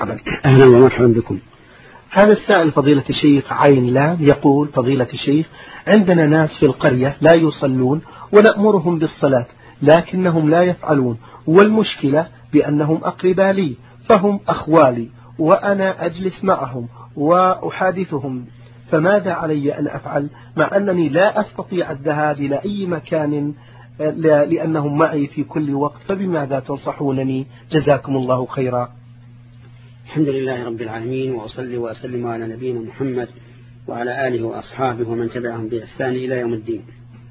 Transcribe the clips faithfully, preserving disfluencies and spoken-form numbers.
مرحبا. أهلا ومرحبا بكم. هذا السائل فضيلة الشيخ عين لام يقول: فضيلة الشيخ، عندنا ناس في القرية لا يصلون ونأمرهم بالصلاة لكنهم لا يفعلون، والمشكلة بأنهم أقرباء لي، فهم أخوالي وأنا أجلس معهم وأحادثهم، فماذا علي أن أفعل مع أنني لا أستطيع الذهاب إلى أي مكان لأنهم معي في كل وقت، فبماذا تنصحونني؟ جزاكم الله خيرا. الحمد لله رب العالمين، وأصلي وأسلم على نبينا محمد وعلى آله وأصحابه ومن تبعهم بإحسان إلى يوم الدين.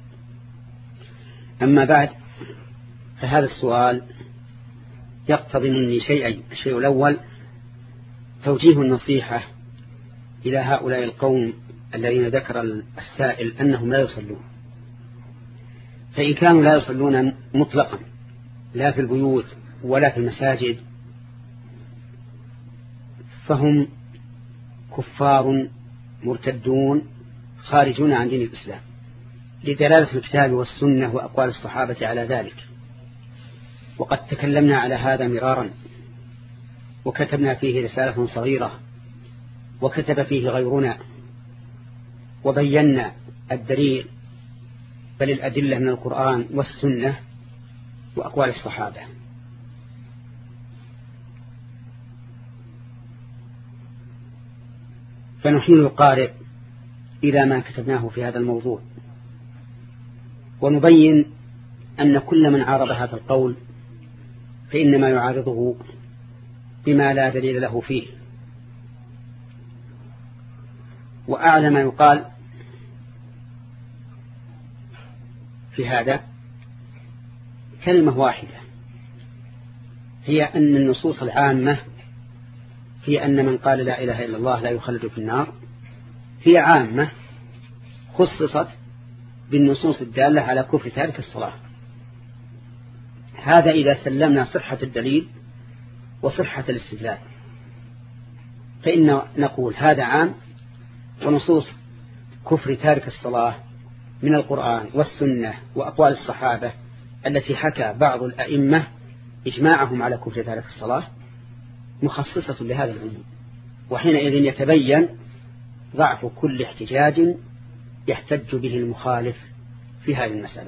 أما بعد، فهذا السؤال يقتضي مني شيئين. الشيء الأول توجيه النصيحة إلى هؤلاء القوم الذين ذكر السائل أنهم لا يصلون. فإن كانوا لا يصلون مطلقا لا في البيوت ولا في المساجد فهم كفار مرتدون خارجون عن دين الإسلام، لدلالة الكتاب والسنة وأقوال الصحابة على ذلك. وقد تكلمنا على هذا مرارا، وكتبنا فيه رسالة صغيرة، وكتب فيه غيرنا، وبينا الدليل بل الأدلة من القرآن والسنة وأقوال الصحابة. فنحيل القارئ إلى ما كتبناه في هذا الموضوع، ونبين أن كل من عارض هذا القول فإنما يعارضه بما لا دليل له فيه. وأعلى ما يقال في هذا كلمة واحدة، هي أن النصوص العامة في أن من قال لا إله إلا الله لا يخلد في النار هي عامة، خصصت بالنصوص الدالة على كفر تارك الصلاة. هذا إذا سلمنا صحة الدليل وصحة الاستدلال، فإن نقول هذا عام، ونصوص كفر تارك الصلاة من القرآن والسنة وأقوال الصحابة التي حكى بعض الأئمة إجماعهم على كفر تارك الصلاة مخصصة لهذا العموم. وحينئذ يتبين ضعف كل احتجاج يحتج به المخالف في هذه المسألة.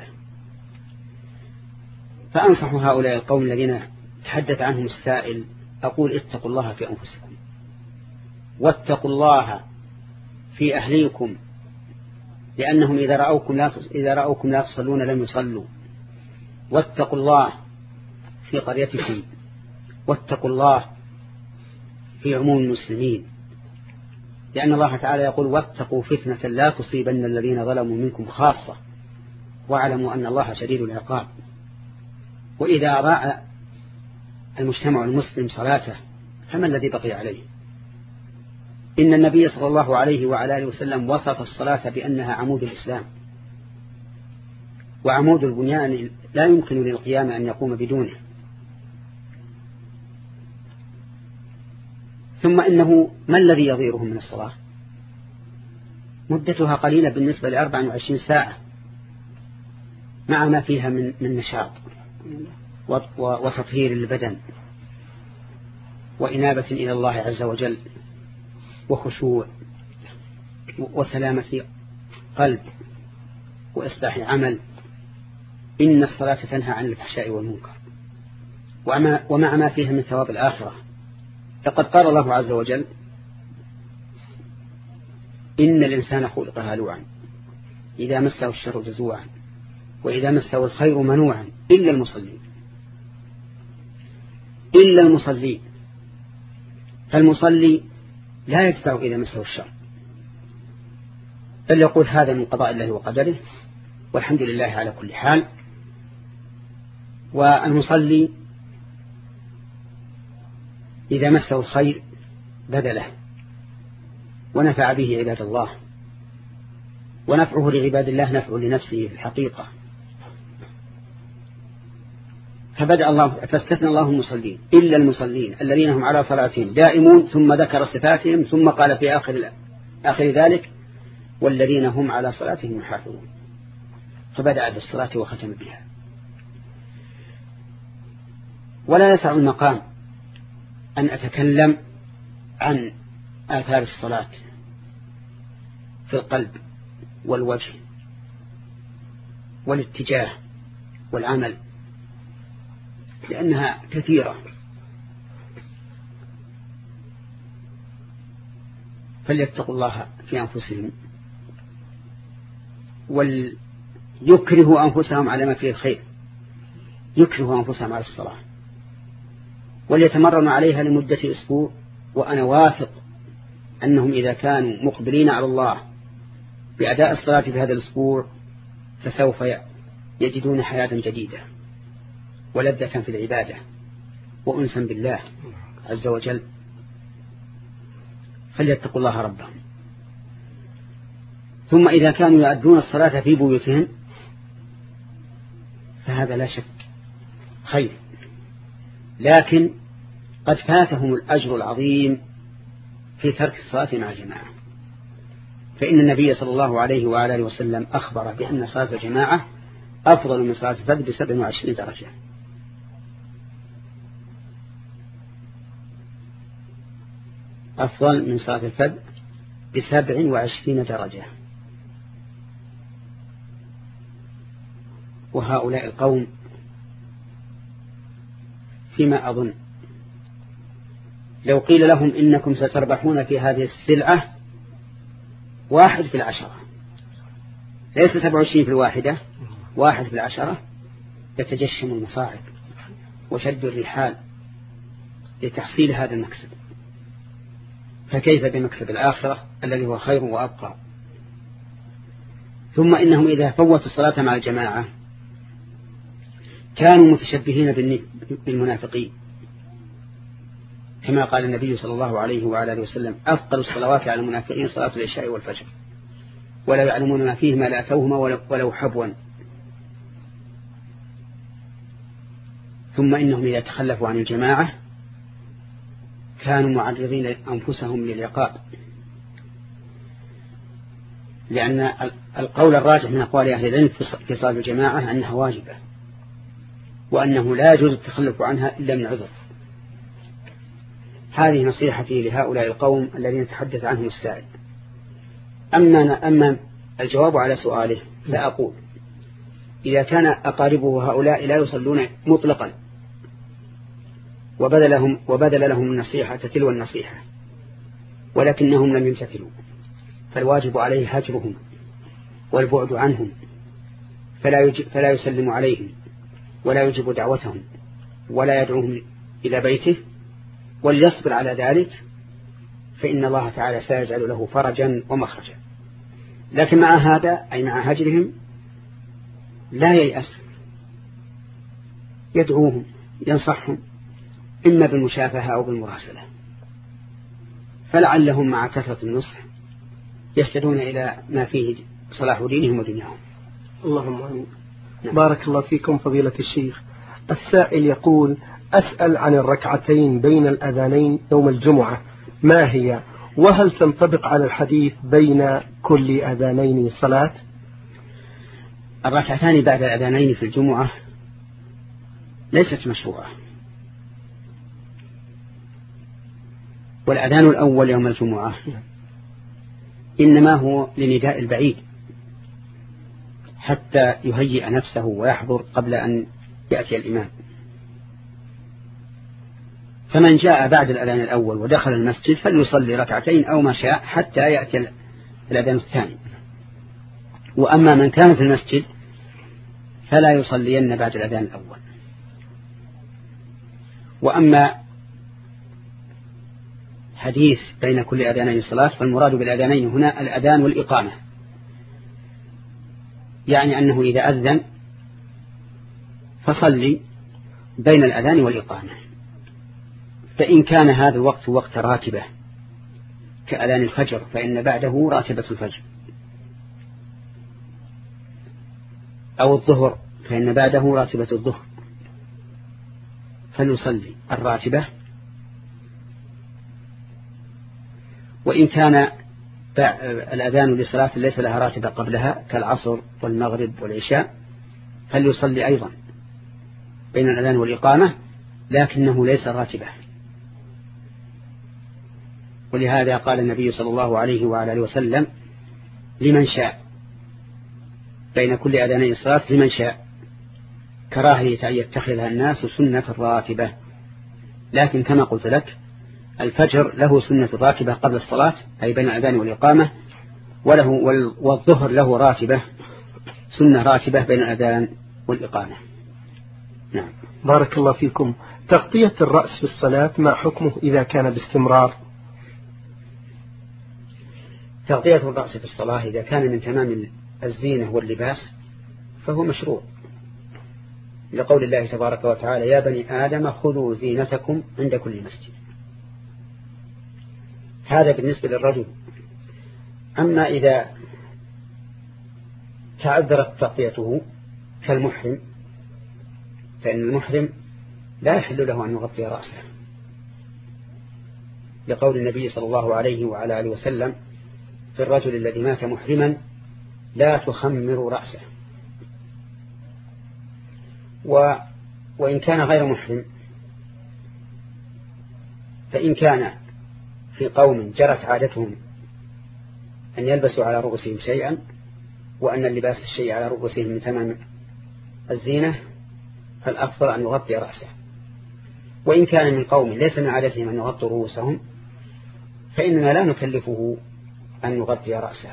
فأنصح هؤلاء القوم الذين تحدث عنهم السائل، أقول: اتقوا الله في أنفسكم، واتقوا الله في أهليكم، لأنهم إذا رأوكم لا إذا رأوكم لا تصلون لم يصلوا. واتقوا الله في قريتكم، واتقوا الله في عموم المسلمين، لأن الله تعالى يقول: واتقوا فتنة لا تصيبن الذين ظلموا منكم خاصة واعلموا أن الله شديد العقاب. وإذا أضاع المجتمع المسلم صلاته فما الذي بقي عليه؟ إن النبي صلى الله عليه وعلى آله وسلم وصف الصلاة بأنها عمود الإسلام، وعمود البنيان لا يمكن للقيام أن يقوم بدونه. ثم إنه ما الذي يضيرهم من الصلاة؟ مدتها قليلة بالنسبة لأربع وعشرين ساعة، مع ما فيها من من نشاط وتطهير البدن وإنابة إلى الله عز وجل وخشوع وسلامة قلب وإصلاح عمل. إن الصلاة تنهى عن الفحشاء والمنكر، ومع ما فيها من ثواب الآخرة. لقد قال الله عز وجل: إن الإنسان خلق هلوعا إذا مسه الشر جزوعا وإذا مسه الخير منوعا إلا المصلين. إلا المصلين، فالمصلي لا يجزع إذا مسه الشر، بل يقول: هذا من قضاء الله وقدره والحمد لله على كل حال. والمصلي إذا مسه الخير بذله ونفع به عباد الله، ونفعه لعباد الله نفع لنفسه في الحقيقة. فبدأ الله فاستثنى الله المصلين إلا المصلين الذين هم على صلاتهم دائمون، ثم ذكر صفاتهم، ثم قال في آخر آخر ذلك: والذين هم على صلاتهم يحافظون. فبدأ بالصلاة وختم بها. ولا يسع المقام أن أتكلم عن آثار الصلاة في القلب والوجه والاتجاه والعمل، لأنها كثيرة. فليتقوا الله في أنفسهم وليكرهوا أنفسهم على ما فيه الخير، يكرهوا أنفسهم على الصلاة وليتمرنوا عليها لمدة أسبوع. وأنا واثق أنهم إذا كانوا مقبلين على الله بأداء الصلاة في هذا الأسبوع فسوف يجدون حياة جديدة ولذة في العبادة وأنسا بالله عز وجل. فليتقوا الله ربهم. ثم إذا كانوا يؤدون الصلاة في بيوتهم فهذا لا شك خير، لكن قد فاتهم الأجر العظيم في ترك الصلاة مع الجماعة، فإن النبي صلى الله عليه وآله وسلم أخبر بأن صلاة الجماعة أفضل من صلاة الفرد بسبع وعشرين درجة. أفضل من صلاة الفرد بسبع وعشرين درجة. وهؤلاء القوم فيما أظن لو قيل لهم إنكم ستربحون في هذه السلعة واحد في العشرة، ليس سبع وعشرين في الواحدة، واحد في العشرة، يتجشم المصاعب وشد الرحال لتحصيل هذا المكسب، فكيف بمكسب الآخرة الذي هو خير وأبقى. ثم إنهم إذا فوتوا الصلاة مع الجماعة كانوا متشبهين بالمنافقين، كما قال النبي صلى الله عليه وعلى وسلم: أفضل الصلوات على المنافقين صلاة العشاء والفجر ولا يعلمون ما فيهما لا أتوهما ولو حبوا. ثم إنهم إذا تخلفوا عن الجماعة كانوا معرضين أنفسهم للعقاب، لأن القول الراجح من أقوال أهل العلم في صلاة الجماعة أنها واجبة، وأنه لا يجوز التخلف عنها إلا من عذر. هذه نصيحتي لهؤلاء القوم الذين تحدث عنهم السائل. أما, أما الجواب على سؤاله لا أقول إذا كان أقاربه هؤلاء لا يصلون مطلقا وبدل لهم, وبدل لهم النصيحة تلو النصيحة ولكنهم لم يمتثلوا، فالواجب عليه هجرهم والبعد عنهم، فلا, فلا يسلم عليهم ولا يجب دعوتهم ولا يدعوهم إلى بيته، وليصبر على ذلك، فإن الله تعالى سيجعل له فرجا ومخرجا. لكن مع هذا أي مع هجرهم لا ييأس، يدعوهم ينصحهم إما بالمشافهة أو بالمراسلة، فلعلهم مع كثرة النصح يهتدون إلى ما فيه صلاح دينهم ودنياهم. اللهم آمين. نعم. بارك الله فيكم فضيلة الشيخ. السائل يقول: أسأل عن الركعتين بين الأذانين يوم الجمعة، ما هي؟ وهل تنطبق على الحديث بين كل أذانين صلاة؟ الركعتان بعد الأذانين في الجمعة ليست مشروعة، والأذان الأول يوم الجمعة إنما هو لنداء البعيد حتى يهيئ نفسه ويحضر قبل أن يأتي الإمام. فمن جاء بعد الأذان الأول ودخل المسجد فليصلي ركعتين أو ما شاء حتى يأتي الأذان الثاني. وأما من كان في المسجد فلا يصلين بعد الأذان الأول. وأما حديث بين كل أذانين صلاة فالمراد بالأذانين هنا الأذان والإقامة، يعني أنه إذا أذن فصلي بين الأذان والإقامة، فإن كان هذا الوقت وقت راتبة كأذان الفجر فإن بعده راتبة الفجر، أو الظهر فإن بعده راتبة الظهر، فليصلي الراتبة. وإن كان الأذان لصلاة ليس لها راتبة قبلها كالعصر والمغرب والعشاء فليصلي أيضا بين الأذان والإقامة، لكنه ليس راتبة. ولهذا قال النبي صلى الله عليه وعلى آله وسلم لمن شاء بين كل أذاني الصلاة لمن شاء، كراهية أن يتخذها الناس سنة راتبة. لكن كما قلت لك الفجر له سنة راتبة قبل الصلاة أي بين الأذان والإقامة، وله والظهر له راتبة سنة راتبة بين الأذان والإقامة. نعم. بارك الله فيكم. تغطية الرأس في الصلاة ما حكمه إذا كان باستمرار؟ تغطية الرأس في الصلاة إذا كان من تمام الزينة واللباس فهو مشروع، لقول الله تبارك وتعالى يا بني آدم خذوا زينتكم عند كل مسجد. هذا بالنسبة للرجل. أما إذا تعذرت تغطيته كالمحرم فإن المحرم لا يحل له أن يغطي رأسه، لقول النبي صلى الله عليه وعلى آله وسلم في الرجل الذي مات محرما لا تخمر رأسه. و وإن كان غير محرم فإن كان في قوم جرت عادتهم أن يلبسوا على رؤوسهم شيئا وأن اللباس الشيء على رؤوسهم من تمام الزينة فالأفضل أن يغطي رأسه. وإن كان من قوم ليس من عادتهم أن يغطوا رؤوسهم فإننا لا نكلفه أن يغطي رأسه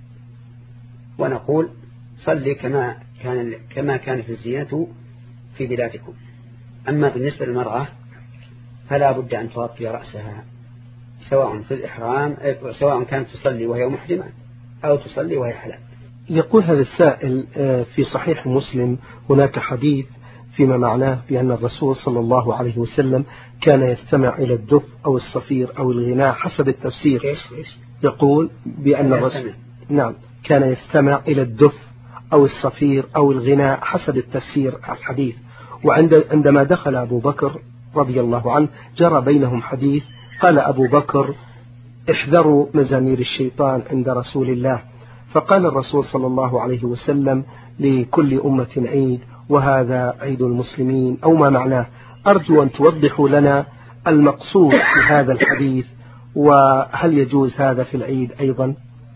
ونقول صلي كما كان كما كان في الزينة في بلادكم. أما بالنسبة للمرأة فلا بد أن تغطي رأسها سواء في الإحرام سواء كانت تصلي وهي محرمة أو تصلي وهي حلال. يقول هذا السائل في صحيح مسلم هناك حديث فيما معناه بأن الرسول صلى الله عليه وسلم كان يستمع إلى الدف أو الصفير أو الغناء حسب التفسير. إيش إيش؟ يقول بأن الرسول نعم كان يستمع إلى الدف أو الصفير أو الغناء حسب التفسير الحديث. وعندما دخل أبو بكر رضي الله عنه جرى بينهم حديث قال أبو بكر احذروا مزامير الشيطان عند رسول الله، فقال الرسول صلى الله عليه وسلم لكل أمة عيد وهذا عيد المسلمين أو ما معناه. أرجو أن توضحوا لنا المقصود في هذا الحديث وهل يجوز هذا في العيد أيضا؟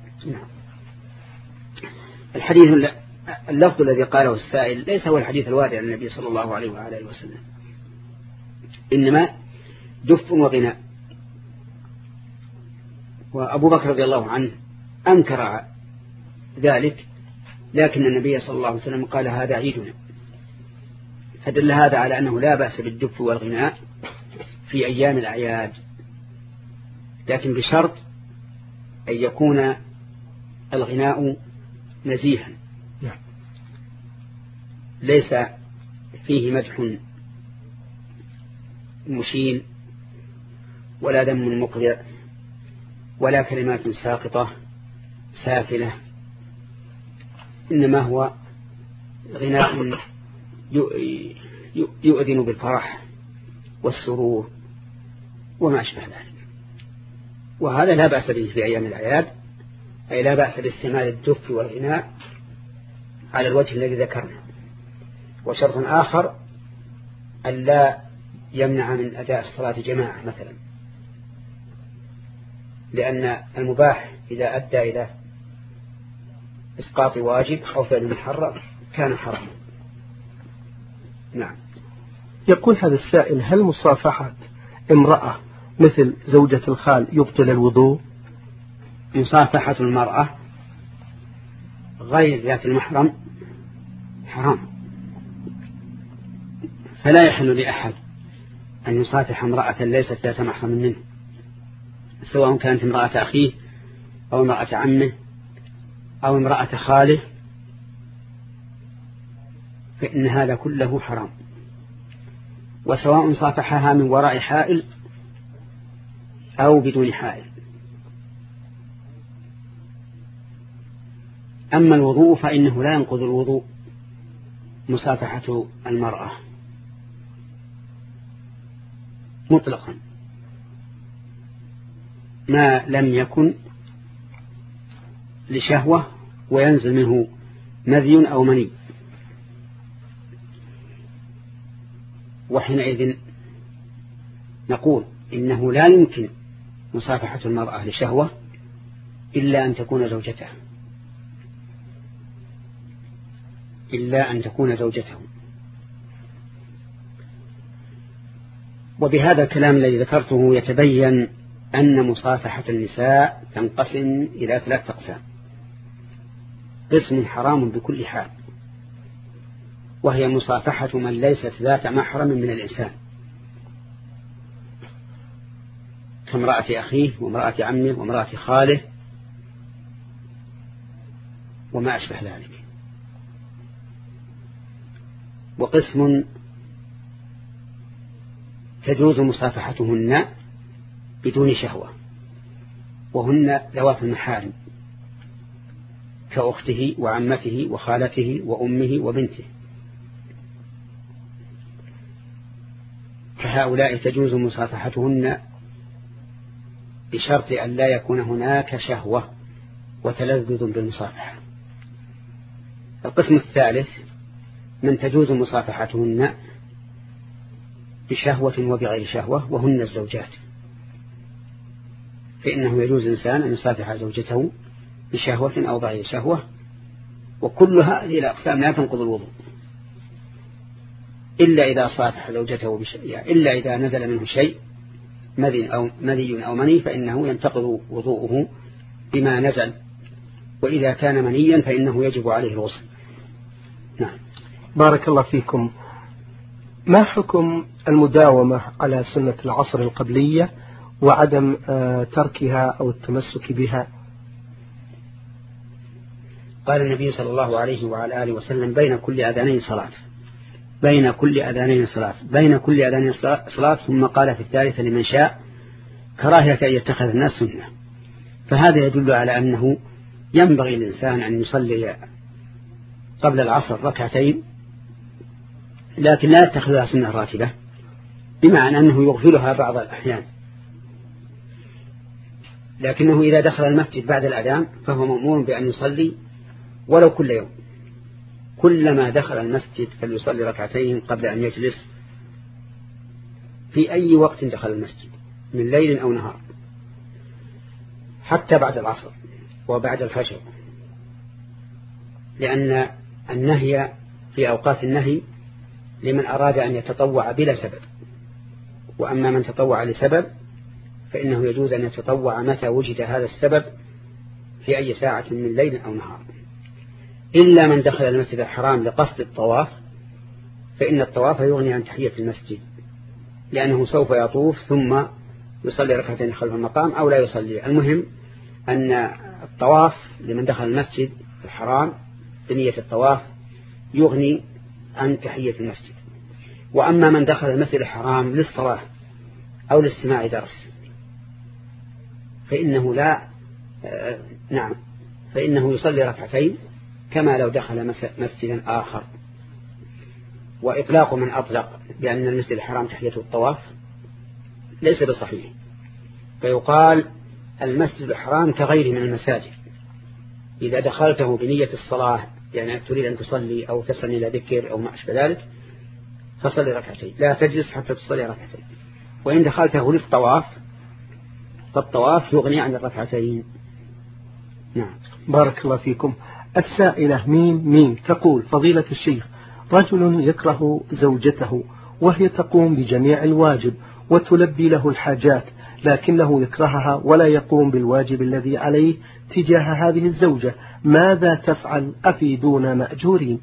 الحديث اللفظ الذي قاله السائل ليس هو الحديث الوارد عن النبي صلى الله عليه وآله وسلم، إنما دف وغناء. وأبو بكر رضي الله عنه أنكر ذلك، لكن النبي صلى الله عليه وسلم قال هذا عيدنا، فدل هذا على أنه لا بأس بالدف والغناء في أيام الأعياد، لكن بشرط أن يكون الغناء نزيها ليس فيه مدح مشين ولا دم مقذع ولا كلمات ساقطة سافلة، إنما هو غناء يؤذن بالفرح والسرور وما أشبه ذلك. وهذا لا بأس به في أيام الأعياد، أي لا بأس باستعمال الدف والغناء على الوجه الذي ذكرنا. وشرط آخر ألا يمنع من أداء الصلاة جماعة مثلا، لأن المباح إذا أدى إلى إسقاط واجب أو فعل محرم كان حراما. نعم. يقول هذا السائل هل مصافحة امرأة مثل زوجة الخال يبطل الوضوء؟ مصافحة المرأة غير ذات المحرم حرام، فلا يحل لأحد أن يصافح امرأة ليست ذات محرم منه، سواء كانت امرأة أخيه أو امرأة عمه أو امرأة خاله، فإن هذا كله حرام، وسواء صافحها من وراء حائل أو بدون حائل. أما الوضوء فإنه لا ينقض الوضوء مصافحة المرأة مطلقا ما لم يكن لشهوة وينزل منه مذي أو مني، وحينئذ نقول إنه لا يمكن مصافحة المرأة لشهوة إلا أن تكون زوجته إلا أن تكون زوجته وبهذا الكلام الذي ذكرته يتبين أن مصافحة النساء تنقسم إلى ثلاث أقسام. قسم حرام بكل حال، وهي مصافحة من ليست ذات محرم من الإنسان كامرأة أخيه وامرأة عمه وامرأة خاله وما أشبه ذلك. وقسم تجوز مصافحتهن بدون شهوة، وهن ذوات المحارم كأخته وعمته وخالته وأمه وبنته، فهؤلاء تجوز مصافحتهن بشرط أن لا يكون هناك شهوة وتلذذ بالمصافحة. القسم الثالث من تجوز مصافحتهن بشهوة وبغير شهوة، وهن الزوجات، فإنه يجوز الإنسان أن يصافح زوجته بشهوة أو بغير شهوة، وكل هذه الأقسام لا تنقض الوضوء إلا إذا صافح زوجته بشيء، إلا إذا نزل منه شيء مذي أو مذي أو مني فإنه ينتقض وضوءه بما نزل، وإذا كان منيا فإنه يجب عليه الغسل. نعم. بارك الله فيكم. ما حكم المداومة على سنة العصر القبلية وعدم تركها أو التمسك بها؟ قال النبي صلى الله عليه وعلى آله وسلم بين كل أذانين صلاة، بين كل أذانين صلاة، بين كل أذانين صلاة، ثم قال في الثالثة لمن شاء كراهية أن يتخذ الناس سنة. فهذا يدل على أنه ينبغي الإنسان أن يصلي قبل العصر ركعتين، لكن لا يتخذها سنة راتبة، بمعنى أنه يغفلها بعض الأحيان، لكنه إذا دخل المسجد بعد الأذان فهو مأمور بأن يصلي ولو كل يوم، كلما دخل المسجد فليصلي ركعتين قبل أن يجلس في أي وقت دخل المسجد من ليل أو نهار، حتى بعد العصر وبعد الفجر، لأن النهي في أوقات النهي لمن أراد أن يتطوع بلا سبب، وأما من تطوع لسبب فإنه يجوز أن يتطوع متى وجد هذا السبب في أي ساعة من ليل أو نهار، إلا من دخل المسجد الحرام لقصد الطواف، فإن الطواف يغني عن تحية المسجد، لأنه سوف يطوف ثم يصلي ركعتين خلف المقام أو لا يصلي. المهم أن الطواف لمن دخل المسجد الحرام بنية الطواف يغني عن تحية المسجد. وأما من دخل المسجد الحرام للصلاة أو لاستماع درس فإنه لا آه نعم فإنه يصلي ركعتين كما لو دخل مسجدا آخر. وإطلاق من أطلق بأن المسجد الحرام تحيته الطواف ليس بصحيح، فيقال المسجد الحرام كغيره من المساجد، إذا دخلته بنية الصلاة يعني تريد أن تصلي أو تسمع إلى ذكر أو ما أشبه ذلك فصلي ركعتين، لا تجلس حتى تصلي ركعتين. وإن دخلته للطواف فالطواف يغني عن الركعتين. نعم. بارك الله فيكم. السائلة ميم ميم تقول فضيلة الشيخ، رجل يكره زوجته وهي تقوم بجميع الواجب وتلبي له الحاجات، لكنه يكرهها ولا يقوم بالواجب الذي عليه تجاه هذه الزوجة، ماذا تفعل؟ أفيدونا مأجورين.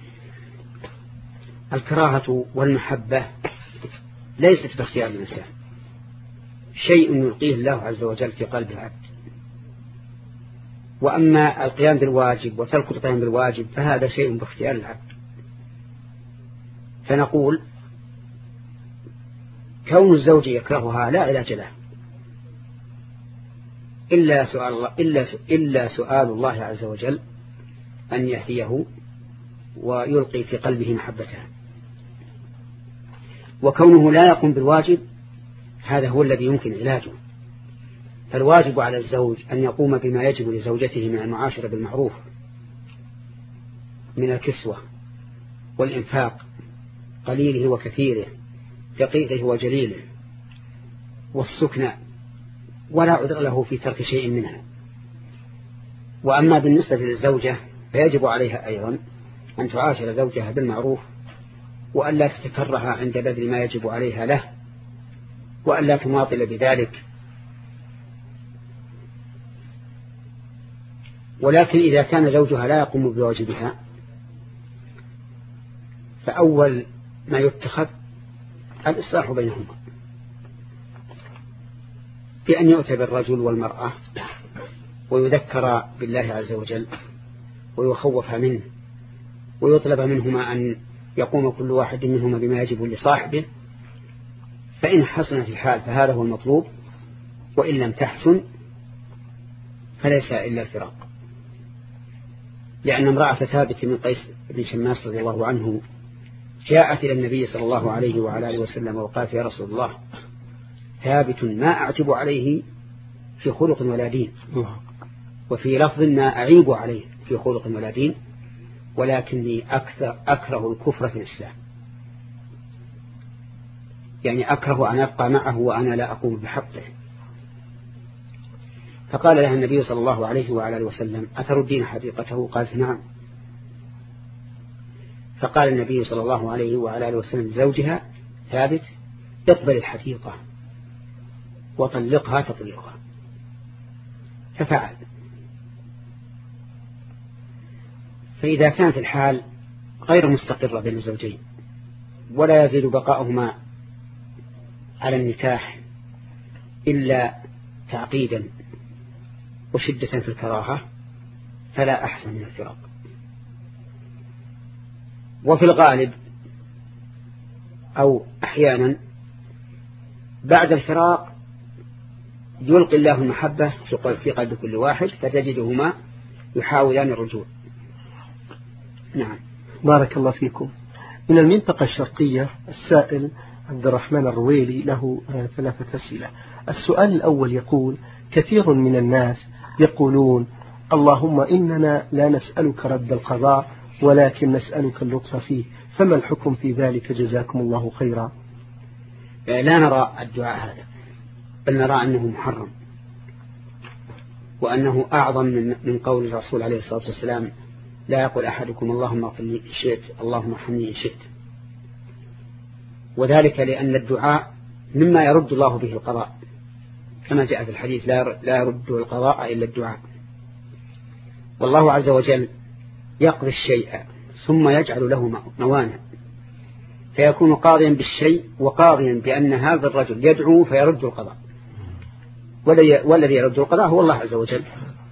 الكراهة والمحبة ليست باختيار الإنسان، شيء يلقيه الله عز وجل في قلب العبد. وأما القيام بالواجب وترك القيام بالواجب فهذا شيء باختيار العبد. فنقول كون الزوج يكرهها لا علاج له إلا سؤال الله إلا إلا سؤال الله عز وجل أن يهديه ويلقي في قلبه محبتها. وكونه لا يقوم بالواجب هذا هو الذي يمكن علاجه. فالواجب على الزوج أن يقوم بما يجب لزوجته من المعاشرة بالمعروف، من الكسوة والإنفاق قليله وكثيره، دقيقه وجليله، والسكنى ولا عذر له في ترك شيء منها. وأما بالنسبة للزوجة فيجب عليها أيضا أن تعاشر زوجها بالمعروف، وأن لا تتكره عند بذل ما يجب عليها له، وأن لا تماطل بذلك. ولكن إذا كان زوجها لا يقوم بواجبها فأول ما يتخذ الإصلاح بينهما، بأن يؤتى بالرجل والمرأة ويذكر بالله عز وجل ويخوف منه، ويطلب منهما أن يقوم كل واحد منهما بما يجب لصاحبه، فإن حسن في الحال فهذا هو المطلوب، وإن لم تحسن فليس إلا الفراق. لأن امرأة ثابت من قيس بن شماس رضي الله عنه جاءت إلى النبي صلى الله عليه وعلى آله وسلم وقالت: يا رسول الله، ثابت ما أعتب عليه في خلق ولا دين، وفي لفظ ما أعيب عليه في خلق ولا دين، ولكني أكثر أكره الكفر في الإسلام، يعني أكره أن أبقى معه وأنا لا أقوم بحقه. فقال لها النبي صلى الله عليه وعلى آله وسلم: أتردين حقيقته؟ قالت: نعم. فقال النبي صلى الله عليه وعلى آله وسلم زوجها: ثابت، اقبل الحقيقة وطلقها تطليقها. ففعل. فإذا كانت الحال غير مستقرة بين الزوجين ولا يزيد بقاؤهما على النكاح إلا تعقيدا وشدة في الكراهة، فلا أحسن من الفراق. وفي الغالب أو أحيانا بعد الفراق يلقي الله المحبة في قلب كل واحد، فتجدهما يحاولان الرجوع. نعم. بارك الله فيكم. من المنطقة الشرقية السائل عبد الرحمن الرويلي له ثلاثة أسئلة. السؤال الأول يقول: كثير من الناس يقولون: اللهم إننا لا نسألك رد القضاء ولكن نسألك اللطف فيه، فما الحكم في ذلك جزاكم الله خيرا؟ لا نرى الدعاء هذا، بل نرى أنه محرم، وأنه أعظم من من قول الرسول عليه الصلاة والسلام: لا يقول أحدكم اللهم اغفر لي إن شئت، اللهم ارحمني إن شئت. وذلك لأن الدعاء مما يرد الله به القضاء، كما جاء في الحديث: لا يرد القضاء إلا الدعاء. والله عز وجل يقضي الشيء ثم يجعل له موانع، فيكون قاضيا بالشيء وقاضيا بأن هذا الرجل يدعو فيرد القضاء، والذي يرد القضاء هو الله عز وجل.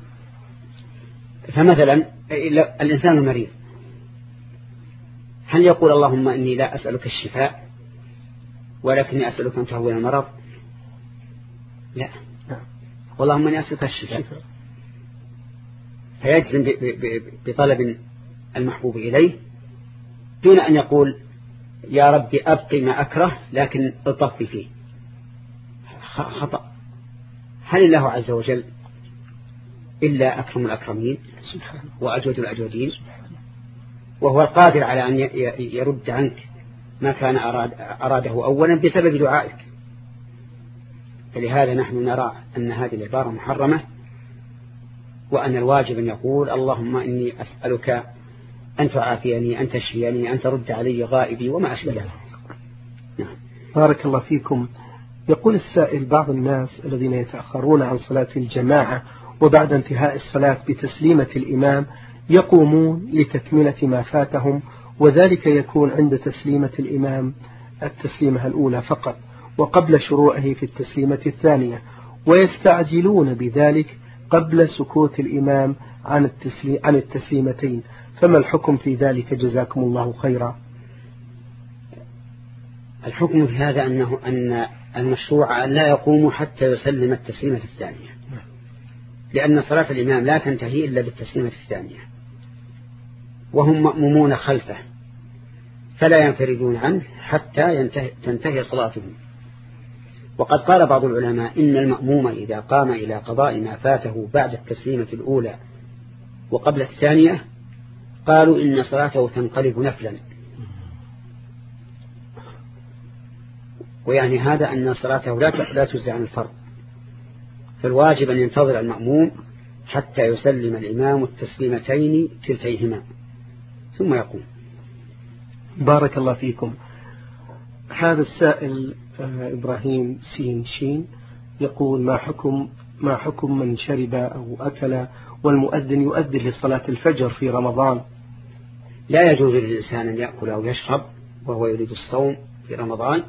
فمثلا الإنسان المريض هل يقول: اللهم إني لا أسألك الشفاء ولكني أسألك أن تهون المرض؟ لا، واللهم إني أسألك الشفاء، فيجزم بطلب المحبوب إليه دون أن يقول: يا ربي أبقي ما أكره لكن اطفي فيه. خطأ. هل الله عز وجل إلا أكرم الأكرمين وأجود الأجودين، وهو القادر على أن يرد عنك ما كان أراد أراده أولا بسبب دعائك. فلهذا نحن نرى أن هذه العبارة محرمة، وأن الواجب أن يقول: اللهم إني أسألك أن تعافيني، أن تشفيني، أن ترد علي غائبي، وما أشبه ذلك. نعم. بارك الله فيكم. يقول السائل: بعض الناس الذين يتأخرون عن صلاة الجماعة وبعد انتهاء الصلاة بتسليمة الإمام يقومون لتكملة ما فاتهم، وذلك يكون عند تسليمة الإمام التسليمة الأولى فقط وقبل شروعه في التسليمة الثانية، ويستعجلون بذلك قبل سكوت الإمام عن التسليم عن التسليمتين، فما الحكم في ذلك جزاكم الله خيرا؟ الحكم في هذا أنه أن المشروع لا يقوم حتى يسلم التسليمة الثانية، لأن صلاة الإمام لا تنتهي إلا بالتسليمة الثانية، وهم مأمومون خلفه فلا ينفردون عنه حتى ينتهي تنتهي صلاتهم. وقد قال بعض العلماء إن المأموم إذا قام إلى قضاء ما فاته بعد التسليمة الأولى وقبل الثانية قالوا إن صلاته تنقلب نفلا، ويعني هذا أن صلاته لا لا تجزي عن الفرض، فالواجب أن ينتظر المأموم حتى يسلم الإمام التسليمتين كلتيهما ثم يقوم. بارك الله فيكم. هذا السائل إبراهيم سين شين يقول ما حكم ما حكم من شرب أو أكل والمؤذن يؤذن لصلاة الفجر في رمضان؟ لا يجوز للإنسان أن يأكل أو يشرب وهو يريد الصوم في رمضان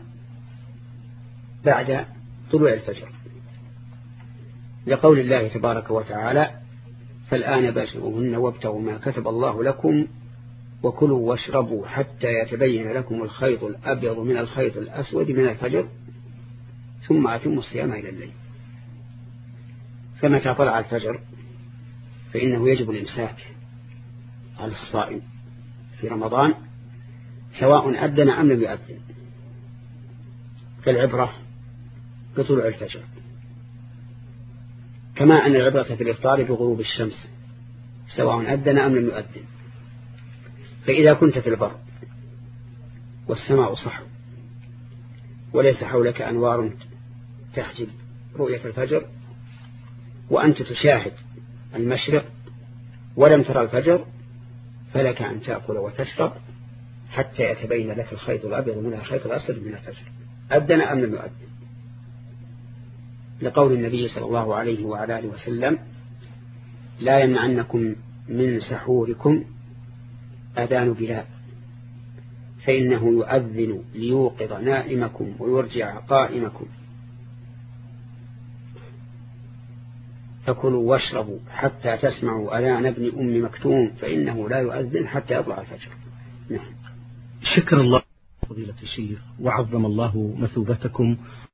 بعد طلوع الفجر، لقول الله تبارك وتعالى فالآن باشروهن وابتغوا ما كتب الله لكم وكلوا واشربوا حتى يتبين لكم الخيط الأبيض من الخيط الأسود من الفجر ثم أتموا الصيام إلى الليل. فمتى طلع الفجر فإنه يجب الإمساك على الصائم في رمضان سواء أذن أم لم يؤذن، فالعبرة بطلوع الفجر، كما أن العبرة في الإفطار بغروب الشمس سواء أذن أم لم يؤذن. فإذا كنت في البر والسماء صحو وليس حولك أنوار تحجب رؤية الفجر وأنت تشاهد المشرق ولم ترى الفجر فلك أن تأكل وتشرب حتى يتبين لك الخيط الأبيض من الخيط الأسود من الفجر أذن أم لم يؤذن، لقول النبي صلى الله عليه وعلى آله وسلم لا يمنعنكم من سحوركم أذان بلال فإنه يؤذن ليوقظ نائمكم ويرجع قائمكم، فكلوا واشربوا حتى تسمعوا أذان ابن أم مكتوم فإنه لا يؤذن حتى يطلع الفجر. نعم. شكر الله فضيلة الشيخ وعظم الله مثوبتكم.